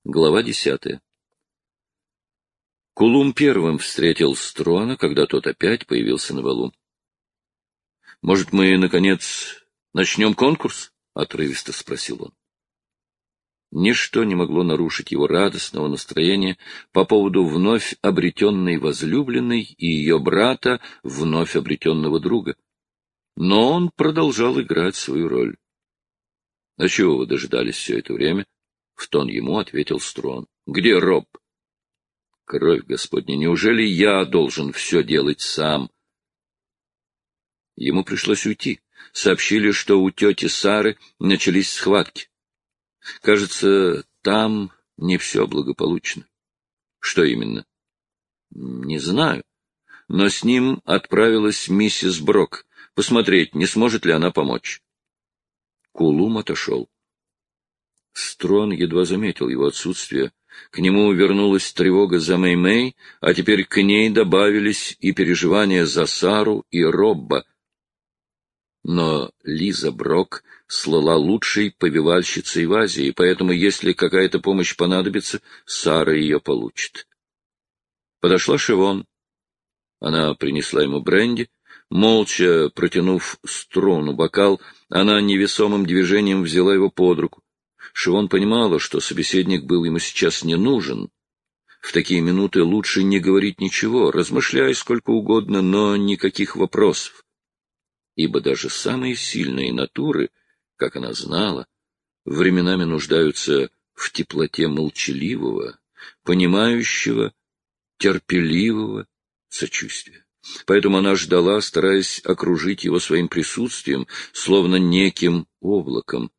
Глава 10. Кулум первым встретил Строна, когда тот опять появился на балу. — Может, мы, наконец, начнем конкурс? — отрывисто спросил он. Ничто не могло нарушить его радостного настроения по поводу вновь обретенной возлюбленной и ее брата, вновь обретенного друга. Но он продолжал играть свою роль. — А чего вы дожидались все это время? — в тон ему ответил Строн. — Где Роб? — Кровь Господня, неужели я должен все делать сам? Ему пришлось уйти. Сообщили, что у тети Сары начались схватки. Кажется, там не все благополучно. Что именно? Не знаю. Но с ним отправилась миссис Брок посмотреть, не сможет ли она помочь. Кулум отошел. Строн едва заметил его отсутствие. К нему вернулась тревога за Мэй-Мэй, а теперь к ней добавились и переживания за Сару и Робба. Но Лиза Брок слыла лучшей повивальщицей в Азии, поэтому, если какая-то помощь понадобится, Сара ее получит. Подошла Шивон. Она принесла ему бренди. Молча протянув Строну бокал, она невесомым движением взяла его под руку. Шивон понимала, что собеседник был ему сейчас не нужен. В такие минуты лучше не говорить ничего, размышляй сколько угодно, но никаких вопросов. Ибо даже самые сильные натуры, как она знала, временами нуждаются в теплоте молчаливого, понимающего, терпеливого сочувствия. Поэтому она ждала, стараясь окружить его своим присутствием, словно неким облаком.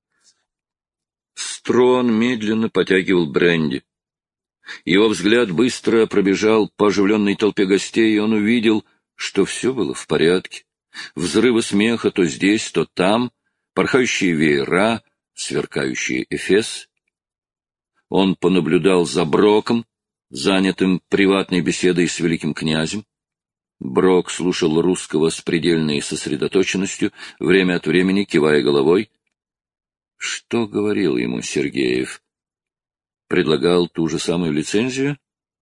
Строн медленно потягивал бренди. Его взгляд быстро пробежал по оживленной толпе гостей, и он увидел, что все было в порядке. Взрывы смеха то здесь, то там, порхающие веера, сверкающие эфес. Он понаблюдал за Броком, занятым приватной беседой с великим князем. Брок слушал русского с предельной сосредоточенностью, время от времени кивая головой. Что говорил ему Сергеев? Предлагал ту же самую лицензию?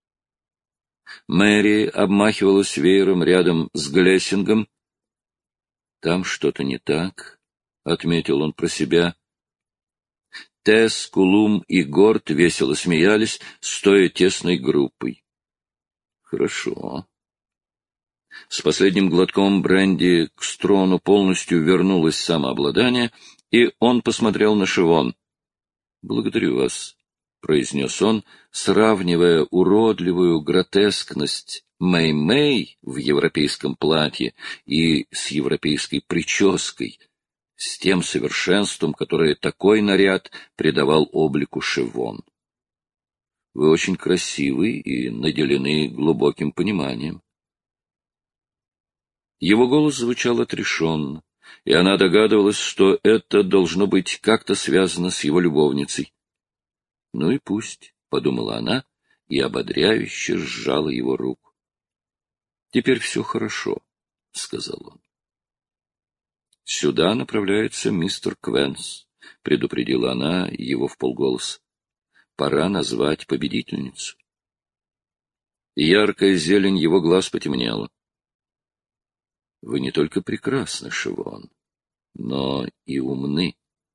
Мэри обмахивалась веером рядом с Глессингом. Там что-то не так, — отметил он про себя. Тесс, Кулум и Горд весело смеялись, стоя тесной группой. Хорошо. С последним глотком бренди к Строну полностью вернулось самообладание, и он посмотрел на Шивон. — Благодарю вас, — произнес он, сравнивая уродливую гротескность Мэй-Мэй в европейском платье и с европейской прической, с тем совершенством, которое такой наряд придавал облику Шивон. Вы очень красивы и наделены глубоким пониманием. Его голос звучал отрешенно, и она догадывалась, что это должно быть как-то связано с его любовницей. «Ну и пусть», — подумала она, и ободряюще сжала его руку. «Теперь все хорошо», — сказал он. «Сюда направляется мистер Квенс», — предупредила она его вполголоса. «Пора назвать победительницу». Яркая зелень его глаз потемнела. «Вы не только прекрасны, Шивон, но и умны».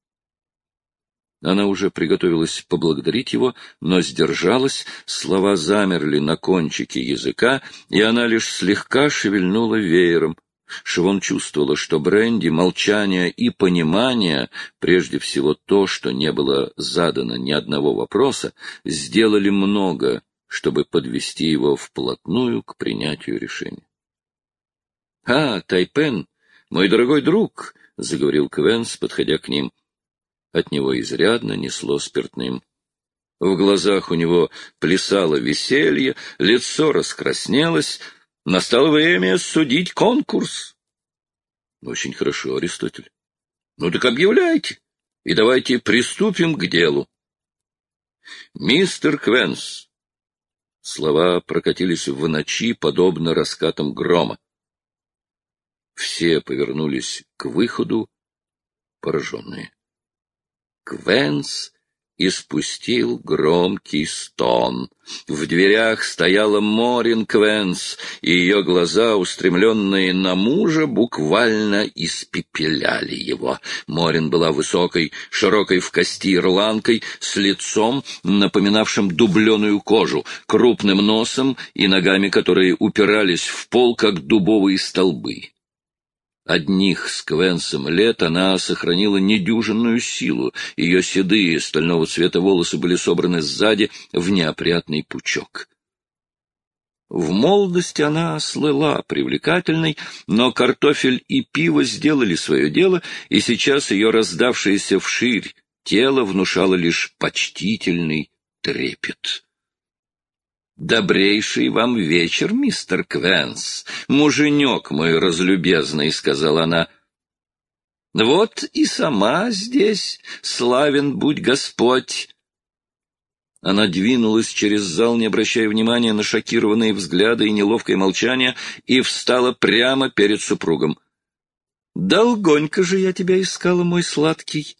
Она уже приготовилась поблагодарить его, но сдержалась, слова замерли на кончике языка, и она лишь слегка шевельнула веером. Шивон чувствовала, что бренди, молчание и понимание, прежде всего то, что не было задано ни одного вопроса, сделали много, чтобы подвести его вплотную к принятию решения. — А, Тайпен, мой дорогой друг, — заговорил Квенс, подходя к ним. От него изрядно несло спиртным. В глазах у него плясало веселье, лицо раскраснелось. Настало время судить конкурс. — Очень хорошо, Аристотель. — Ну так объявляйте, и давайте приступим к делу. — Мистер Квенс. Слова прокатились в ночи, подобно раскатам грома. Все повернулись к выходу, пораженные. Квенс и спустил громкий стон. В дверях стояла Морин Квенс, и ее глаза, устремленные на мужа, буквально испепеляли его. Морин была высокой, широкой в кости ирландкой, с лицом, напоминавшим дубленую кожу, крупным носом и ногами, которые упирались в пол, как дубовые столбы. Одних с Квенсом лет она сохранила недюжинную силу. Ее седые, стального цвета волосы были собраны сзади в неопрятный пучок. В молодости она слыла привлекательной, но картофель и пиво сделали свое дело, и сейчас ее раздавшееся вширь тело внушало лишь почтительный трепет. «Добрейший вам вечер, мистер Квенс, муженек мой разлюбезный», — сказала она. «Вот и сама здесь, славен будь Господь». Она двинулась через зал, не обращая внимания на шокированные взгляды и неловкое молчание, и встала прямо перед супругом. «Долгонько же я тебя искала, мой сладкий».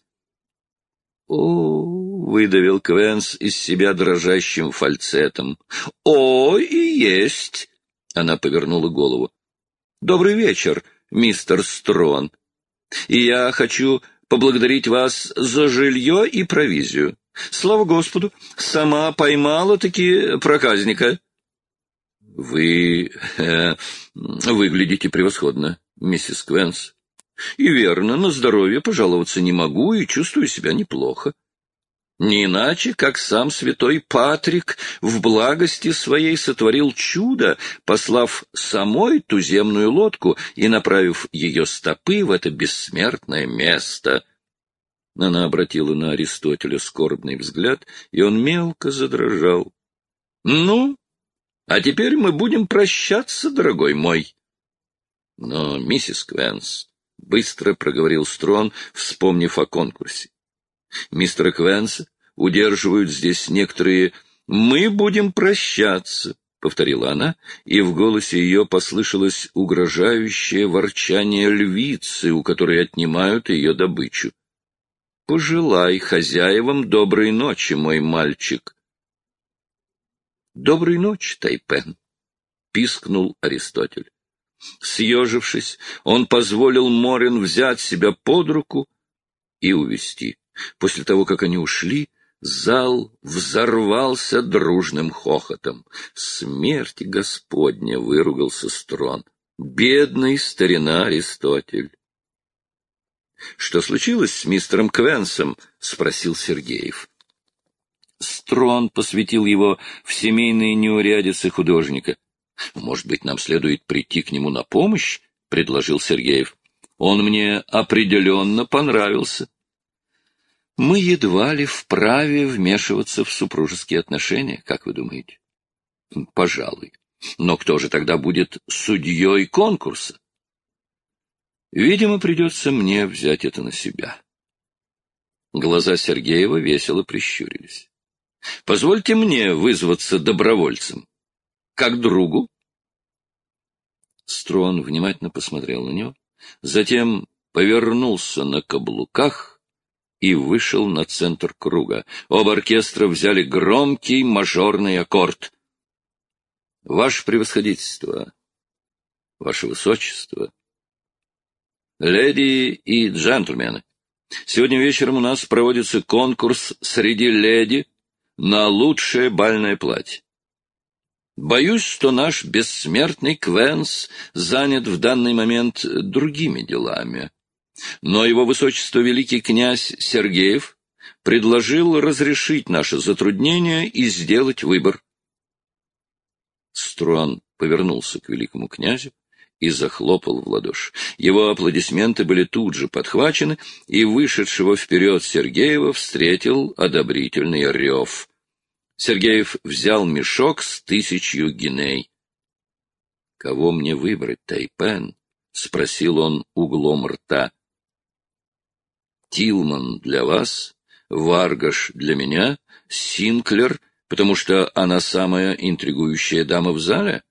«О!» — выдавил Квенс из себя дрожащим фальцетом. «О, и есть!» — она повернула голову. «Добрый вечер, мистер Строн. И я хочу поблагодарить вас за жилье и провизию. Слава Господу, сама поймала-таки проказника». «Вы выглядите превосходно, миссис Квенс. И верно, на здоровье пожаловаться не могу и чувствую себя неплохо. Не иначе, как сам святой Патрик в благости своей сотворил чудо, послав самой туземную лодку и направив ее стопы в это бессмертное место». Она обратила на Аристотеля скорбный взгляд, и он мелко задрожал. «Ну, а теперь мы будем прощаться, дорогой мой». «Но, миссис Квенс», — быстро проговорил Строн, вспомнив о конкурсе, — «мистера Квенса удерживают здесь некоторые...» «Мы будем прощаться», — повторила она, и в голосе ее послышалось угрожающее ворчание львицы, у которой отнимают ее добычу. «Пожелай хозяевам доброй ночи, мой мальчик». «Доброй ночи, Тайпен», — пискнул Аристотель. Съежившись, он позволил Морин взять себя под руку и увести. После того, как они ушли, зал взорвался дружным хохотом. «Смерти Господня!» — выругался Строн. «Бедный старина Аристотель!» «Что случилось с мистером Квенсом?» — спросил Сергеев. Строн посвятил его в семейные неурядицы художника. «Может быть, нам следует прийти к нему на помощь?» — предложил Сергеев. «Он мне определенно понравился». «Мы едва ли вправе вмешиваться в супружеские отношения, как вы думаете?» «Пожалуй. Но кто же тогда будет судьей конкурса?» «Видимо, придется мне взять это на себя». Глаза Сергеева весело прищурились. «Позвольте мне вызваться добровольцем. Как другу?» Строн внимательно посмотрел на него, затем повернулся на каблуках и вышел на центр круга. Оба оркестра взяли громкий мажорный аккорд. «Ваше превосходительство, ваше высочество, леди и джентльмены, сегодня вечером у нас проводится конкурс среди леди на лучшее бальное платье. Боюсь, что наш бессмертный Квенс занят в данный момент другими делами. Но его высочество великий князь Сергеев предложил разрешить наше затруднение и сделать выбор». Строн повернулся к великому князю и захлопал в ладоши. Его аплодисменты были тут же подхвачены, и вышедшего вперед Сергеева встретил одобрительный рев. Сергеев взял мешок с 1000 гиней. «Кого мне выбрать, Тайпен?» — спросил он углом рта. «Тилман для вас, Варгаш для меня, Синклер, потому что она самая интригующая дама в зале?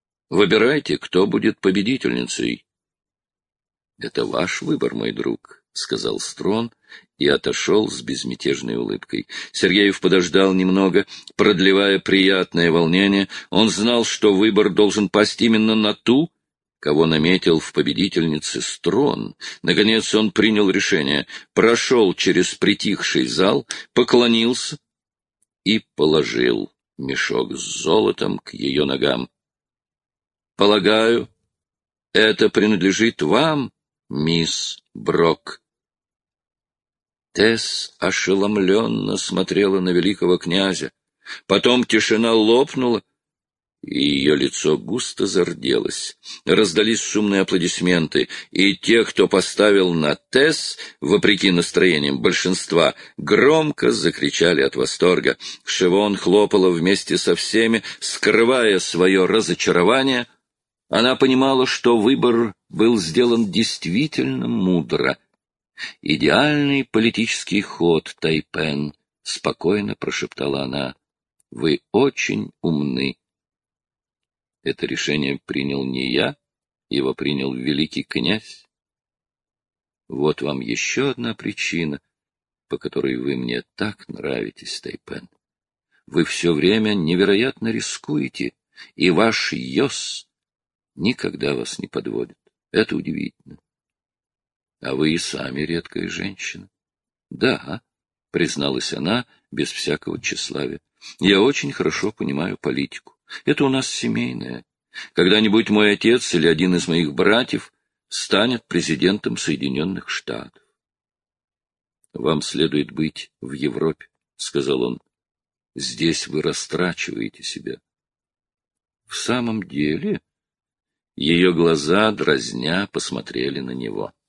Выбирайте, кто будет победительницей». «Это ваш выбор, мой друг», сказал Строн и отошел с безмятежной улыбкой. Сергеев подождал немного, продлевая приятное волнение. Он знал, что выбор должен пасть именно на ту, кого наметил в победительнице Строн. Наконец он принял решение, прошел через притихший зал, поклонился и положил мешок с золотом к ее ногам. — Полагаю, это принадлежит вам, мисс Брок. Тесс ошеломленно смотрела на великого князя. Потом тишина лопнула, и ее лицо густо зарделось. Раздались шумные аплодисменты, и те, кто поставил на Тесс, вопреки настроениям большинства, громко закричали от восторга. Шевон хлопала вместе со всеми, скрывая свое разочарование. Она понимала, что выбор был сделан действительно мудро. «Идеальный политический ход, Тайпен», — спокойно прошептала она. «Вы очень умны». Это решение принял не я, его принял великий князь. Вот вам еще одна причина, по которой вы мне так нравитесь, Тайпен. Вы все время невероятно рискуете, и ваш йос никогда вас не подводит. Это удивительно. А вы и сами редкая женщина. Да, призналась она без всякого тщеславия. Я очень хорошо понимаю политику. Это у нас семейное. Когда-нибудь мой отец или один из моих братьев станет президентом Соединенных Штатов. Вам следует быть в Европе, сказал он. Здесь вы растрачиваете себя. В самом деле? Ее глаза, дразня, посмотрели на него.